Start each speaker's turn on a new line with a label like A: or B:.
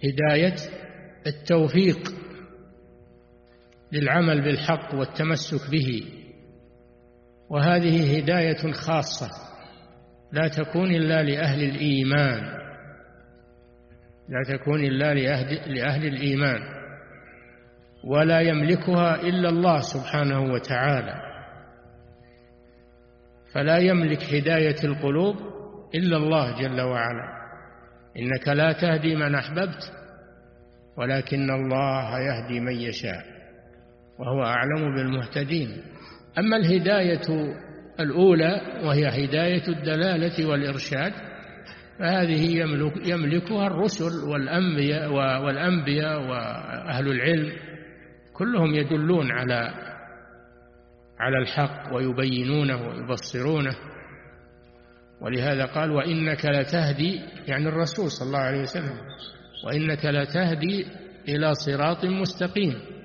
A: هداية التوفيق للعمل بالحق والتمسك به، وهذه هداية خاصة لا تكون إلا لأهل الإيمان، لا تكون إلا لأهل الإيمان، ولا يملكها إلا الله سبحانه وتعالى، فلا يملك هداية القلوب إلا الله جل وعلا. إنك لا تهدي من أحببت ولكن الله يهدي من يشاء وهو أعلم بالمهتدين. أما الهداية الأولى وهي هداية الدلالة والإرشاد فهذه يملكها الرسل والأنبياء وأهل العلم، كلهم يدلون على الحق ويبينونه ويبصرونه. ولهذا قال وإنك لتهدي، يعني الرسول صلى الله عليه وسلم، وإنك لتهدي إلى صراط مستقيم.